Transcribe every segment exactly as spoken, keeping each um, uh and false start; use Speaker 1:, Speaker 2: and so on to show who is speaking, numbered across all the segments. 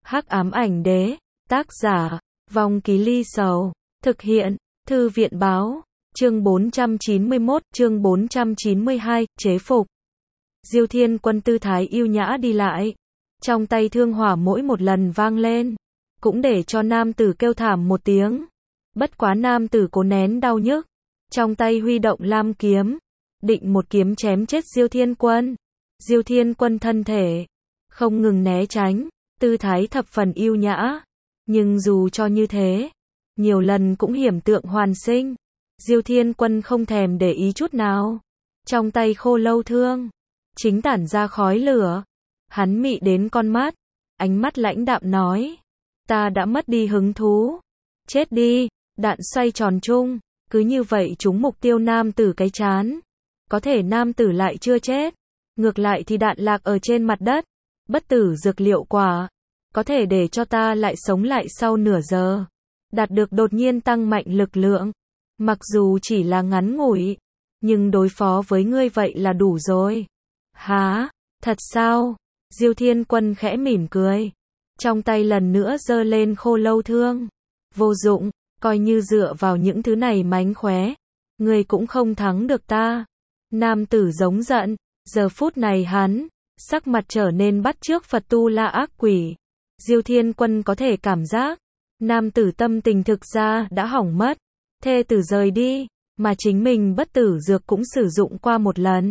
Speaker 1: Hắc ám ảnh đế, tác giả, Vong Ký Ly Sầu, thực hiện, Thư viện báo, chương bốn trăm chín mươi mốt, chương bốn trăm chín mươi hai, chế phục. Diêu Thiên Quân tư thái yêu nhã đi lại, trong tay thương hỏa mỗi một lần vang lên, cũng để cho nam tử kêu thảm một tiếng. Bất quá nam tử cố nén đau nhức, trong tay huy động lam kiếm, định một kiếm chém chết Diêu Thiên Quân. Diêu Thiên Quân thân thể không ngừng né tránh, tư thái thập phần yêu nhã, nhưng dù cho như thế, nhiều lần cũng hiểm tượng hoàn sinh. Diêu Thiên Quân không thèm để ý chút nào, trong tay khô lâu thương chính tản ra khói lửa, hắn mị đến con mắt, ánh mắt lãnh đạm nói: ta đã mất đi hứng thú, chết đi. Đạn xoay tròn chung, cứ như vậy trúng mục tiêu nam tử cái chán. Có thể nam tử lại chưa chết, ngược lại thì đạn lạc ở trên mặt đất. Bất tử dược liệu quả, có thể để cho ta lại sống lại sau nửa giờ, đạt được đột nhiên tăng mạnh lực lượng. Mặc dù chỉ là ngắn ngủi, nhưng đối phó với ngươi vậy là đủ rồi. Hả? Thật sao? Diêu Thiên Quân khẽ mỉm cười, trong tay lần nữa giơ lên khô lâu thương. Vô dụng, coi như dựa vào những thứ này mánh khóe, ngươi cũng không thắng được ta. Nam tử giống giận, giờ phút này hắn, sắc mặt trở nên bắt chước Phật tu la ác quỷ. Diêu Thiên Quân có thể cảm giác, nam tử tâm tình thực ra đã hỏng mất. Thê tử rời đi, mà chính mình bất tử dược cũng sử dụng qua một lần.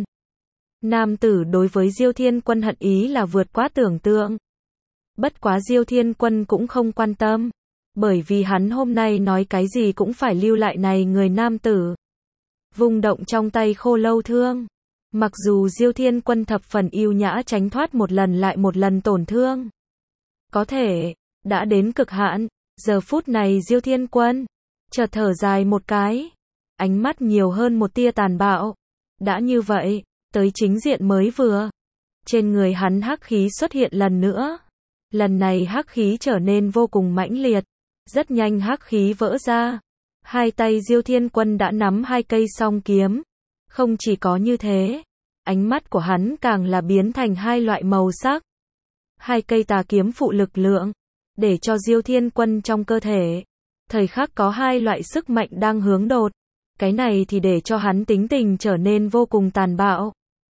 Speaker 1: Nam tử đối với Diêu Thiên Quân hận ý là vượt quá tưởng tượng. Bất quá Diêu Thiên Quân cũng không quan tâm, bởi vì hắn hôm nay nói cái gì cũng phải lưu lại này người nam tử. Vung động trong tay khô lâu thương, mặc dù Diêu Thiên Quân thập phần yêu nhã tránh thoát một lần lại một lần tổn thương, có thể đã đến cực hạn. Giờ phút này Diêu Thiên Quân chợt thở dài một cái, ánh mắt nhiều hơn một tia tàn bạo. Đã như vậy, tới chính diện mới vừa, trên người hắn hắc khí xuất hiện lần nữa. Lần này hắc khí trở nên vô cùng mãnh liệt, rất nhanh hắc khí vỡ ra. Hai tay Diêu Thiên Quân đã nắm hai cây song kiếm. Không chỉ có như thế, ánh mắt của hắn càng là biến thành hai loại màu sắc. Hai cây tà kiếm phụ lực lượng, để cho Diêu Thiên Quân trong cơ thể, thời khắc có hai loại sức mạnh đang hướng đột. Cái này thì để cho hắn tính tình trở nên vô cùng tàn bạo.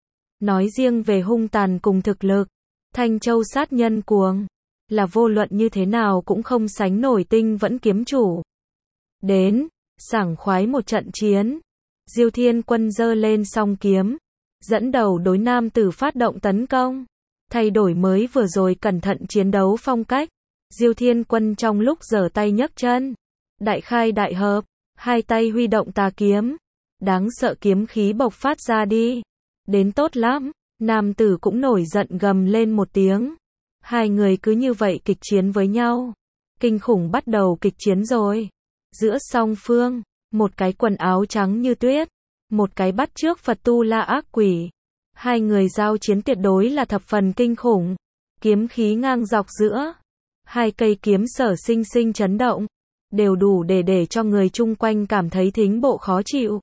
Speaker 1: Nói riêng về hung tàn cùng thực lực, Thanh Châu sát nhân cuồng, là vô luận như thế nào cũng không sánh nổi Tinh Vẫn kiếm chủ. Đến, sảng khoái một trận chiến. Diêu Thiên Quân giơ lên song kiếm, dẫn đầu đối nam tử phát động tấn công. Thay đổi mới vừa rồi cẩn thận chiến đấu phong cách, Diêu Thiên Quân trong lúc giở tay nhấc chân, đại khai đại hợp, hai tay huy động tà kiếm, đáng sợ kiếm khí bộc phát ra đi. Đến tốt lắm, nam tử cũng nổi giận gầm lên một tiếng. Hai người cứ như vậy kịch chiến với nhau. Kinh khủng bắt đầu kịch chiến rồi. Giữa song phương, một cái quần áo trắng như tuyết, một cái bắt chước Phật tu la ác quỷ. Hai người giao chiến tuyệt đối là thập phần kinh khủng. Kiếm khí ngang dọc giữa hai cây kiếm sở sinh sinh chấn động, đều đủ để để cho người chung quanh cảm thấy thính bộ khó chịu.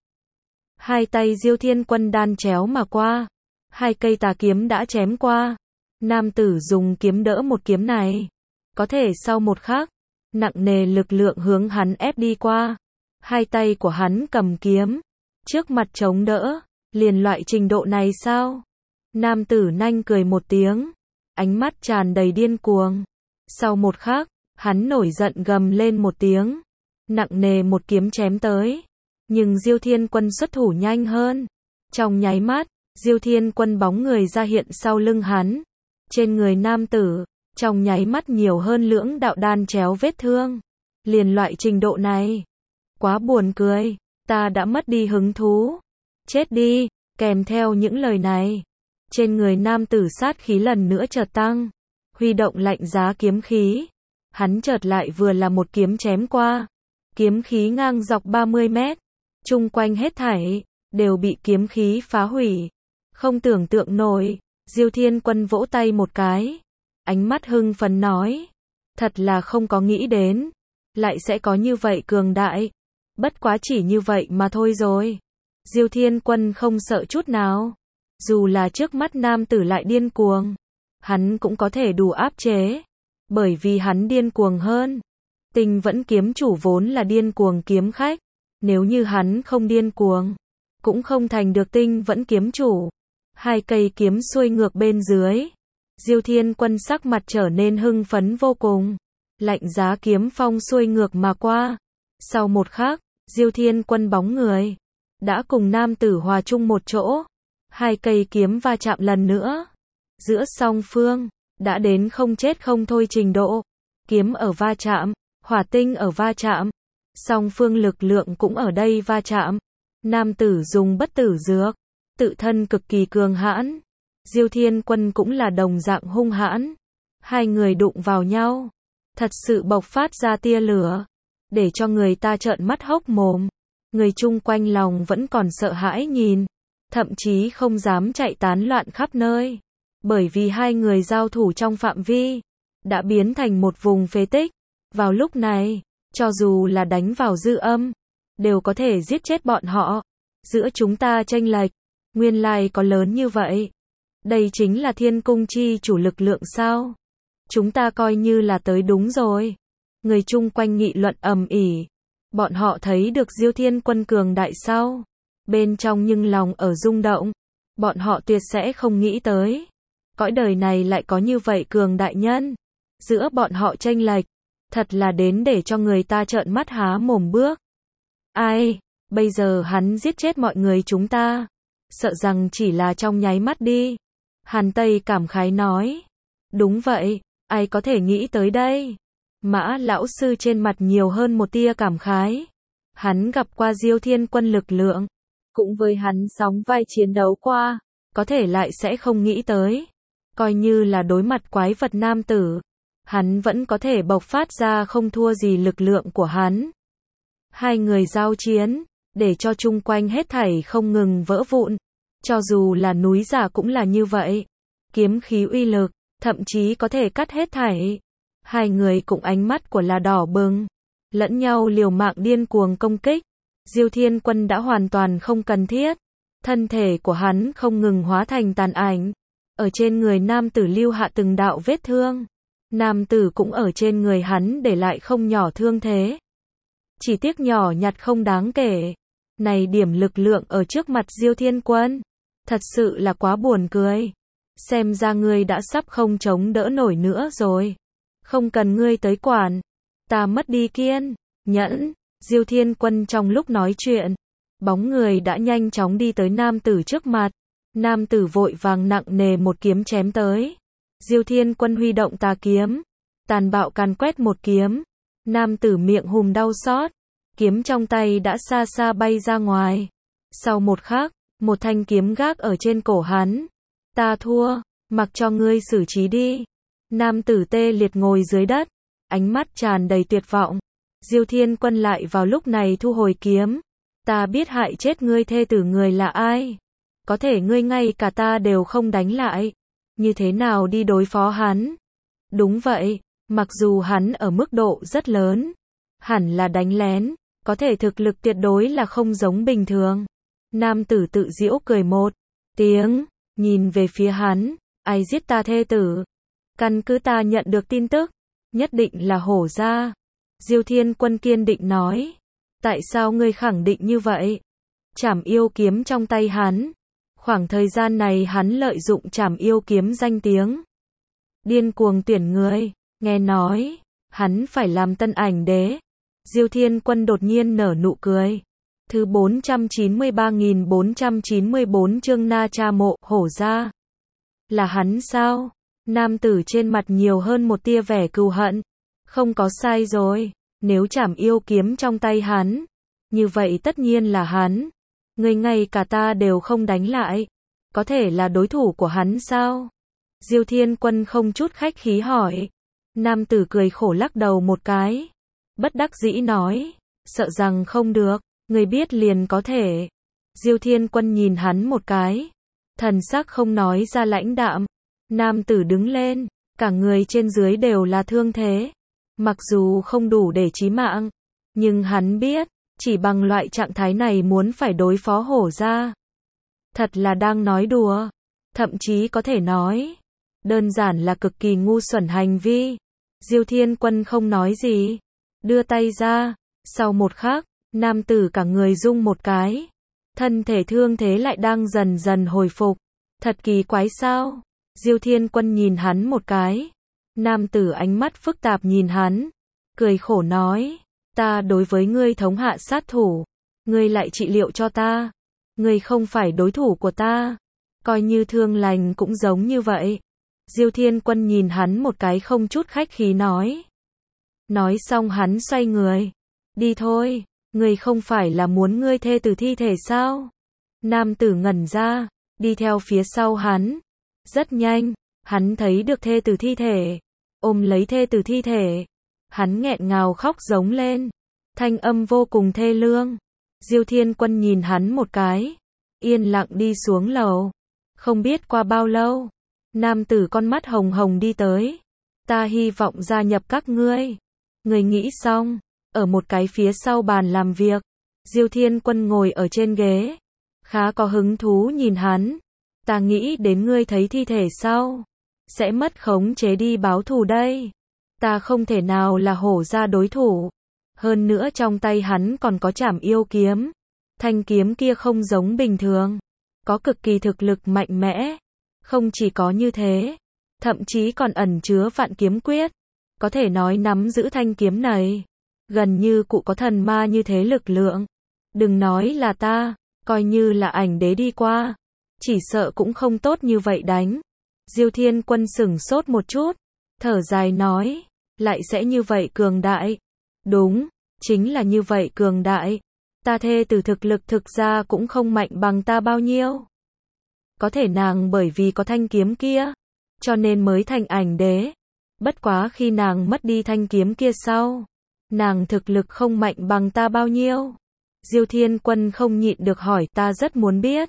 Speaker 1: Hai tay Diêu Thiên Quân đan chéo mà qua, hai cây tà kiếm đã chém qua. Nam tử dùng kiếm đỡ một kiếm này, có thể sau một khắc, nặng nề lực lượng hướng hắn ép đi qua. Hai tay của hắn cầm kiếm, trước mặt chống đỡ, liền loại trình độ này sao? Nam tử nanh cười một tiếng, ánh mắt tràn đầy điên cuồng. Sau một khắc, hắn nổi giận gầm lên một tiếng, nặng nề một kiếm chém tới. Nhưng Diêu Thiên Quân xuất thủ nhanh hơn. Trong nháy mắt, Diêu Thiên Quân bóng người ra hiện sau lưng hắn. Trên người nam tử, trong nháy mắt nhiều hơn lưỡng đạo đan chéo vết thương. Liền loại trình độ này, quá buồn cười, ta đã mất đi hứng thú. Chết đi, kèm theo những lời này, trên người nam tử sát khí lần nữa chợt tăng, huy động lạnh giá kiếm khí. Hắn chợt lại vừa là một kiếm chém qua, kiếm khí ngang dọc ba mươi mét, chung quanh hết thảy đều bị kiếm khí phá hủy. Không tưởng tượng nổi. Diêu Thiên Quân vỗ tay một cái, ánh mắt hưng phấn nói: thật là không có nghĩ đến, lại sẽ có như vậy cường đại. Bất quá chỉ như vậy mà thôi rồi. Diêu Thiên Quân không sợ chút nào, dù là trước mắt nam tử lại điên cuồng, hắn cũng có thể đủ áp chế. bởi vì hắn điên cuồng hơn. Tinh Vẫn kiếm chủ vốn là điên cuồng kiếm khách, nếu như hắn không điên cuồng, cũng không thành được Tinh Vẫn kiếm chủ. Hai cây kiếm xuôi ngược bên dưới, Diêu Thiên Quân sắc mặt trở nên hưng phấn vô cùng. Lạnh giá kiếm phong xuôi ngược mà qua. Sau một khắc, Diêu Thiên Quân bóng người đã cùng nam tử hòa chung một chỗ. Hai cây kiếm va chạm lần nữa. Giữa song phương đã đến không chết không thôi trình độ. Kiếm ở va chạm, hỏa tinh ở va chạm, song phương lực lượng cũng ở đây va chạm. Nam tử dùng bất tử dược, tự thân cực kỳ cường hãn. Diêu Thiên Quân cũng là đồng dạng hung hãn. Hai người đụng vào nhau, thật sự bộc phát ra tia lửa, để cho người ta trợn mắt hốc mồm. Người chung quanh lòng vẫn còn sợ hãi nhìn, thậm chí không dám chạy tán loạn khắp nơi, bởi vì hai người giao thủ trong phạm vi đã biến thành một vùng phế tích. Vào lúc này, cho dù là đánh vào dư âm, đều có thể giết chết bọn họ. Giữa chúng ta chênh lệch, nguyên lai có lớn như vậy. Đây chính là Thiên Cung chi chủ lực lượng sao? Chúng ta coi như là tới đúng rồi. Người chung quanh nghị luận ầm ĩ. Bọn họ thấy được Diêu Thiên Quân cường đại sao? Bên trong nhưng lòng ở rung động. Bọn họ tuyệt sẽ không nghĩ tới. Cõi đời này lại có như vậy cường đại nhân. Giữa bọn họ chênh lệch, thật là đến để cho người ta trợn mắt há mồm bước. Ai, bây giờ hắn giết chết mọi người chúng ta. Sợ rằng chỉ là trong nháy mắt đi. Hàn Tây cảm khái nói. Đúng vậy, ai có thể nghĩ tới đây. Mã lão sư trên mặt nhiều hơn một tia cảm khái. Hắn gặp qua Diêu Thiên Quân lực lượng, cũng với hắn sóng vai chiến đấu qua, có thể lại sẽ không nghĩ tới. Coi như là đối mặt quái vật nam tử, hắn vẫn có thể bộc phát ra không thua gì lực lượng của hắn. Hai người giao chiến, để cho chung quanh hết thảy không ngừng vỡ vụn. Cho dù là núi giả cũng là như vậy. Kiếm khí uy lực, thậm chí có thể cắt hết thảy. Hai người cùng ánh mắt của là đỏ bừng, lẫn nhau liều mạng điên cuồng công kích. Diêu Thiên Quân đã hoàn toàn không cần thiết. Thân thể của hắn không ngừng hóa thành tàn ảnh. Ở trên người nam tử lưu hạ từng đạo vết thương. Nam tử cũng ở trên người hắn để lại không nhỏ thương thế. Chỉ tiếc nhỏ nhặt không đáng kể. Này điểm lực lượng ở trước mặt Diêu Thiên Quân, thật sự là quá buồn cười. Xem ra ngươi đã sắp không chống đỡ nổi nữa rồi. Không cần ngươi tới quản. Ta mất đi kiên nhẫn. Diêu Thiên Quân trong lúc nói chuyện, bóng người đã nhanh chóng đi tới nam tử trước mặt. Nam tử vội vàng nặng nề một kiếm chém tới. Diêu Thiên Quân huy động tà kiếm, tàn bạo càn quét một kiếm. Nam tử miệng hùm đau xót, kiếm trong tay đã xa xa bay ra ngoài. Sau một khắc, một thanh kiếm gác ở trên cổ hắn. Ta thua, mặc cho ngươi xử trí đi. Nam tử tê liệt ngồi dưới đất, ánh mắt tràn đầy tuyệt vọng. Diêu Thiên Quân lại vào lúc này thu hồi kiếm. Ta biết hại chết ngươi thê tử người là ai. Có thể ngươi ngay cả ta đều không đánh lại. Như thế nào đi đối phó hắn? Đúng vậy, mặc dù hắn ở mức độ rất lớn, hẳn là đánh lén, có thể thực lực tuyệt đối là không giống bình thường. Nam tử tự giễu cười một tiếng, nhìn về phía hắn. Ai giết ta thê tử? Căn cứ ta nhận được tin tức, nhất định là Hổ gia. Diêu Thiên Quân kiên định nói. Tại sao ngươi khẳng định như vậy? Trảm yêu kiếm trong tay hắn. Khoảng thời gian này hắn lợi dụng trảm yêu kiếm danh tiếng, điên cuồng tuyển người. Nghe nói, hắn phải làm tân ảnh đế. Diêu Thiên Quân đột nhiên nở nụ cười. Thứ bốn trăm chín mươi ba nghìn bốn trăm chín mươi bốn chương Na Cha Mộ, Hổ gia. Là hắn sao? Nam tử trên mặt nhiều hơn một tia vẻ cừu hận. Không có sai rồi, nếu trảm yêu kiếm trong tay hắn, như vậy tất nhiên là hắn. Ngươi ngay cả ta đều không đánh lại, có thể là đối thủ của hắn sao? Diêu Thiên Quân không chút khách khí hỏi. Nam tử cười khổ lắc đầu một cái, bất đắc dĩ nói, sợ rằng không được, ngươi biết liền có thể. Diêu Thiên Quân nhìn hắn một cái, thần sắc không nói ra lãnh đạm. Nam tử đứng lên, cả người trên dưới đều là thương thế. Mặc dù không đủ để chí mạng, nhưng hắn biết, chỉ bằng loại trạng thái này muốn phải đối phó Hổ gia, thật là đang nói đùa. Thậm chí có thể nói, đơn giản là cực kỳ ngu xuẩn hành vi. Diêu Thiên Quân không nói gì, đưa tay ra, sau một khắc, nam tử cả người rung một cái, thân thể thương thế lại đang dần dần hồi phục, thật kỳ quái sao? Diêu Thiên Quân nhìn hắn một cái, nam tử ánh mắt phức tạp nhìn hắn, cười khổ nói, ta đối với ngươi thống hạ sát thủ, ngươi lại trị liệu cho ta, ngươi không phải đối thủ của ta, coi như thương lành cũng giống như vậy. Diêu Thiên Quân nhìn hắn một cái không chút khách khí nói. Nói xong hắn xoay người, đi thôi, ngươi không phải là muốn ngươi thê tử thi thể sao? Nam tử ngẩn ra, đi theo phía sau hắn, rất nhanh, hắn thấy được thê tử thi thể, ôm lấy thê tử thi thể, hắn nghẹn ngào khóc giống lên, thanh âm vô cùng thê lương. Diêu Thiên Quân nhìn hắn một cái, yên lặng đi xuống lầu. Không biết qua bao lâu, nam tử con mắt hồng hồng đi tới, ta hy vọng gia nhập các ngươi. Người nghĩ xong, ở một cái phía sau bàn làm việc, Diêu Thiên Quân ngồi ở trên ghế, khá có hứng thú nhìn hắn, ta nghĩ đến ngươi thấy thi thể sau, sẽ mất khống chế đi báo thù đây. Ta không thể nào là hổ ra đối thủ. Hơn nữa trong tay hắn còn có trảm yêu kiếm. Thanh kiếm kia không giống bình thường. Có cực kỳ thực lực mạnh mẽ. Không chỉ có như thế. Thậm chí còn ẩn chứa vạn kiếm quyết. Có thể nói nắm giữ thanh kiếm này. Gần như cụ có thần ma như thế lực lượng. Đừng nói là ta. Coi như là ảnh đế đi qua. Chỉ sợ cũng không tốt như vậy đánh. Diêu Thiên Quân sửng sốt một chút. Thở dài nói. Lại sẽ như vậy cường đại. Đúng, chính là như vậy cường đại. Ta thê tử thực lực thực ra cũng không mạnh bằng ta bao nhiêu. Có thể nàng bởi vì có thanh kiếm kia, cho nên mới thành ảnh đế. Bất quá khi nàng mất đi thanh kiếm kia sau, nàng thực lực không mạnh bằng ta bao nhiêu. Diêu Thiên Quân không nhịn được hỏi, ta rất muốn biết.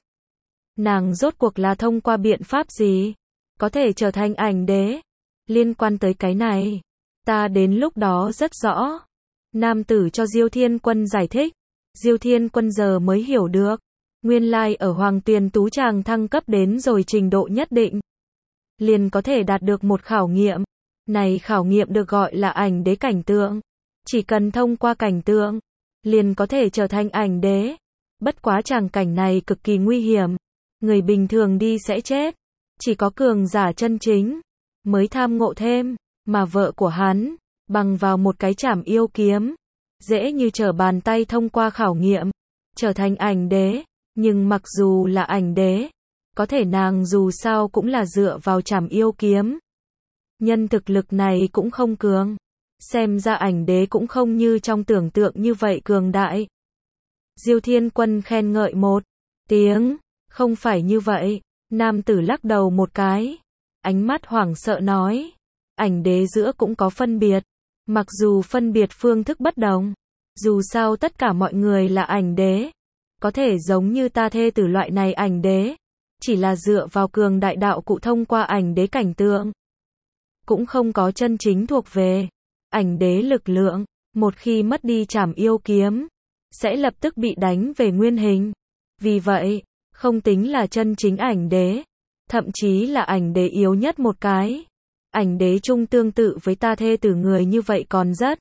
Speaker 1: Nàng rốt cuộc là thông qua biện pháp gì, có thể trở thành ảnh đế. Liên quan tới cái này, ta đến lúc đó rất rõ. Nam tử cho Diêu Thiên Quân giải thích. Diêu Thiên Quân giờ mới hiểu được. Nguyên lai ở Hoàng Tuyền Tú chàng thăng cấp đến rồi trình độ nhất định, liền có thể đạt được một khảo nghiệm. Này khảo nghiệm được gọi là ảnh đế cảnh tượng. Chỉ cần thông qua cảnh tượng, liền có thể trở thành ảnh đế. Bất quá tràng cảnh này cực kỳ nguy hiểm. Người bình thường đi sẽ chết. Chỉ có cường giả chân chính mới tham ngộ thêm. Mà vợ của hắn, bằng vào một cái trảm yêu kiếm, dễ như trở bàn tay thông qua khảo nghiệm, trở thành ảnh đế. Nhưng mặc dù là ảnh đế, có thể nàng dù sao cũng là dựa vào trảm yêu kiếm. Nhân thực lực này cũng không cường. Xem ra ảnh đế cũng không như trong tưởng tượng như vậy cường đại. Diêu Thiên Quân khen ngợi một tiếng, không phải như vậy. Nam tử lắc đầu một cái, ánh mắt hoảng sợ nói, ảnh đế giữa cũng có phân biệt. Mặc dù phân biệt phương thức bất đồng, dù sao tất cả mọi người là ảnh đế. Có thể giống như ta thê tử loại này ảnh đế, chỉ là dựa vào cường đại đạo cụ thông qua ảnh đế cảnh tượng. Cũng không có chân chính thuộc về ảnh đế lực lượng. Một khi mất đi trảm yêu kiếm, sẽ lập tức bị đánh về nguyên hình. Vì vậy, không tính là chân chính ảnh đế, thậm chí là ảnh đế yếu nhất một cái. Ảnh đế chung tương tự với ta thê tử người như vậy còn rất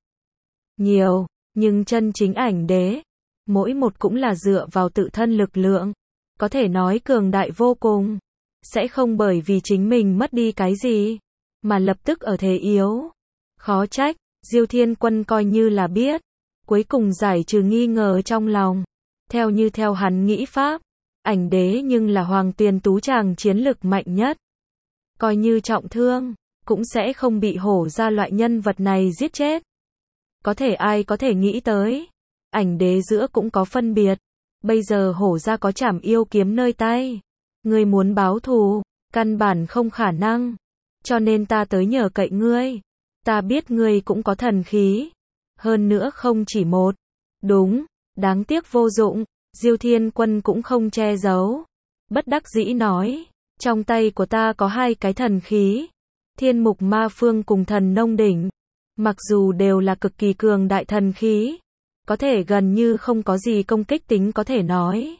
Speaker 1: nhiều, nhưng chân chính ảnh đế, mỗi một cũng là dựa vào tự thân lực lượng, có thể nói cường đại vô cùng, sẽ không bởi vì chính mình mất đi cái gì, mà lập tức ở thế yếu. Khó trách, Diêu Thiên Quân coi như là biết, cuối cùng giải trừ nghi ngờ trong lòng. Theo như theo hắn nghĩ pháp, ảnh đế nhưng là Hoàng Tuyền Tú chàng chiến lực mạnh nhất. Coi như trọng thương, cũng sẽ không bị hổ ra loại nhân vật này giết chết. Có thể ai có thể nghĩ tới, ảnh đế giữa cũng có phân biệt. Bây giờ hổ ra có trảm yêu kiếm nơi tay, ngươi muốn báo thù, căn bản không khả năng. Cho nên ta tới nhờ cậy ngươi. Ta biết ngươi cũng có thần khí, hơn nữa không chỉ một. Đúng, đáng tiếc vô dụng. Diêu Thiên Quân cũng không che giấu, bất đắc dĩ nói, trong tay của ta có hai cái thần khí, Thiên Mục Ma Phương cùng Thần Nông Đỉnh. Mặc dù đều là cực kỳ cường đại thần khí, có thể gần như không có gì công kích tính có thể nói.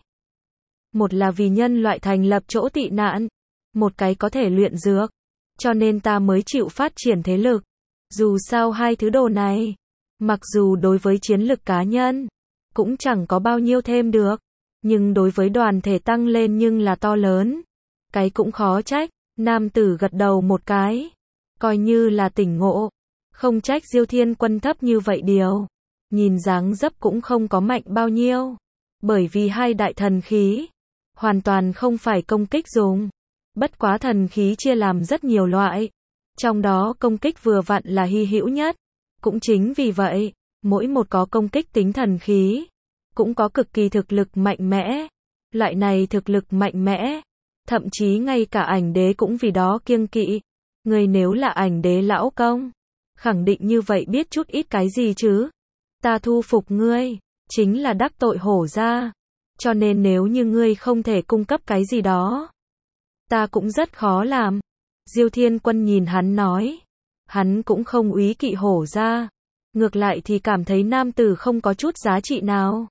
Speaker 1: Một là vì nhân loại thành lập chỗ tị nạn, một cái có thể luyện dược, cho nên ta mới chịu phát triển thế lực. Dù sao hai thứ đồ này, mặc dù đối với chiến lực cá nhân, cũng chẳng có bao nhiêu thêm được, nhưng đối với đoàn thể tăng lên nhưng là to lớn. Cái cũng khó trách, nam tử gật đầu một cái, coi như là tỉnh ngộ, không trách Diêu Thiên Quân thấp như vậy điều. Nhìn dáng dấp cũng không có mạnh bao nhiêu, bởi vì hai đại thần khí, hoàn toàn không phải công kích dùng. Bất quá thần khí chia làm rất nhiều loại, trong đó công kích vừa vặn là hy hữu nhất. Cũng chính vì vậy, mỗi một có công kích tính thần khí, cũng có cực kỳ thực lực mạnh mẽ. Loại này thực lực mạnh mẽ, thậm chí ngay cả ảnh đế cũng vì đó kiêng kỵ. Người nếu là ảnh đế lão công, khẳng định như vậy biết chút ít cái gì chứ. Ta thu phục ngươi, chính là đắc tội hổ gia. Cho nên nếu như ngươi không thể cung cấp cái gì đó, ta cũng rất khó làm. Diêu Thiên Quân nhìn hắn nói. Hắn cũng không úy kỵ hổ gia. Ngược lại thì cảm thấy nam tử không có chút giá trị nào.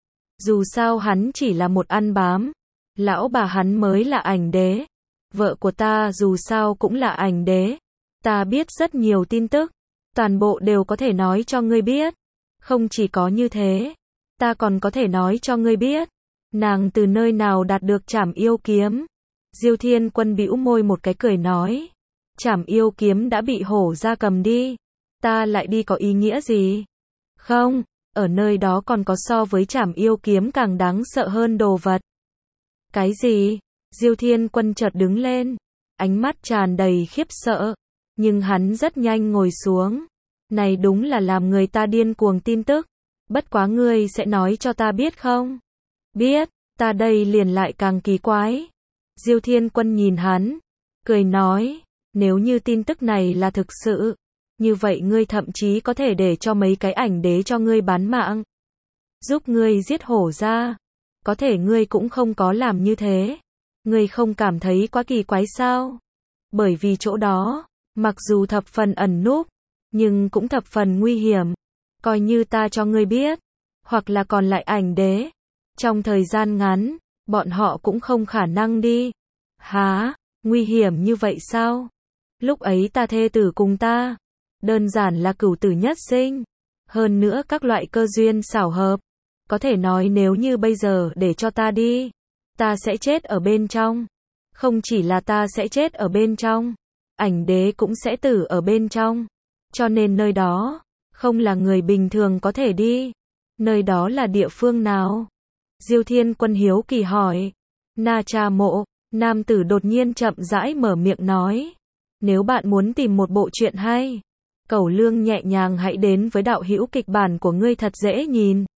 Speaker 1: Dù sao hắn chỉ là một ăn bám. Lão bà hắn mới là ảnh đế. Vợ của ta dù sao cũng là ảnh đế. Ta biết rất nhiều tin tức. Toàn bộ đều có thể nói cho ngươi biết. Không chỉ có như thế, ta còn có thể nói cho ngươi biết, nàng từ nơi nào đạt được Trảm Yêu Kiếm. Diêu Thiên Quân bĩu môi một cái cười nói, Trảm Yêu Kiếm đã bị hổ gia cầm đi, ta lại đi có ý nghĩa gì? Không, ở nơi đó còn có so với Trảm Yêu Kiếm càng đáng sợ hơn đồ vật. Cái gì? Diêu Thiên Quân chợt đứng lên, ánh mắt tràn đầy khiếp sợ, nhưng hắn rất nhanh ngồi xuống. Này đúng là làm người ta điên cuồng tin tức. Bất quá ngươi sẽ nói cho ta biết không? Biết, ta đây liền lại càng kỳ quái. Diêu Thiên Quân nhìn hắn, cười nói, nếu như tin tức này là thực sự, như vậy ngươi thậm chí có thể để cho mấy cái ảnh đế cho ngươi bán mạng, giúp ngươi giết hổ gia. Có thể ngươi cũng không có làm như thế. Ngươi không cảm thấy quá kỳ quái sao? Bởi vì chỗ đó, mặc dù thập phần ẩn núp, nhưng cũng thập phần nguy hiểm. Coi như ta cho ngươi biết, hoặc là còn lại ảnh đế, trong thời gian ngắn, bọn họ cũng không khả năng đi. Hả? Nguy hiểm như vậy sao? Lúc ấy ta thê tử cùng ta, đơn giản là cửu tử nhất sinh. Hơn nữa các loại cơ duyên xảo hợp. Có thể nói nếu như bây giờ để cho ta đi, ta sẽ chết ở bên trong. Không chỉ là ta sẽ chết ở bên trong, ảnh đế cũng sẽ tử ở bên trong. Cho nên nơi đó, không là người bình thường có thể đi. Nơi đó là địa phương nào? Diêu Thiên Quân hiếu kỳ hỏi. Na Tra Mộ, nam tử đột nhiên chậm rãi mở miệng nói. Nếu bạn muốn tìm một bộ truyện hay, Cẩu Lương nhẹ nhàng hãy đến với đạo hữu kịch bản của ngươi thật dễ nhìn.